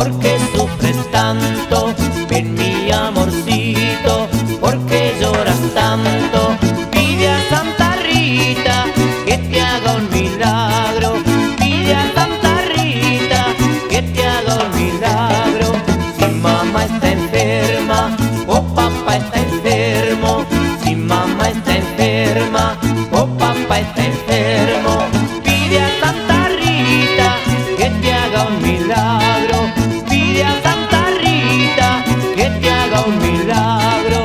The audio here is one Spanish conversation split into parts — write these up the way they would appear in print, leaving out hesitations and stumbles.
¿por qué sufres tanto? Ven mi amorcito, ¿por qué lloras tanto? Pide a Santa Rita que te haga un milagro. Pide a Santa Rita que te haga un milagro. Si mamá está enferma o papá está enfermo, si mamá está enferma o papá está enfermo, pide a Santa Rita que te haga un milagro. Pide a Santa Rita que te haga un milagro.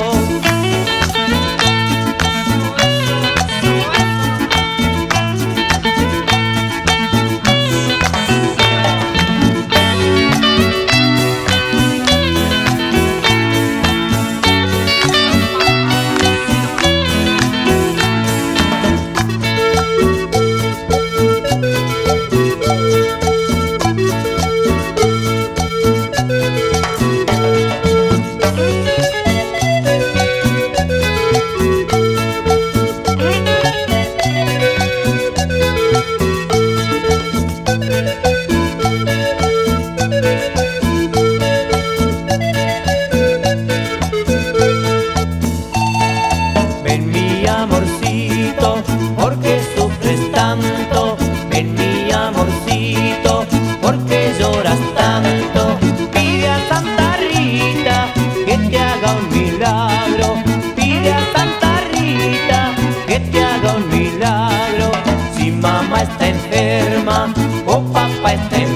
Ven mi amorcito, ¿por qué sufres tanto? Ven mi amorcito, ¿por qué lloras tanto? Pide a Santa Rita que te haga un milagro. Pide a Santa Rita que te haga un milagro. Si mamá está enferma o papá está enfermo,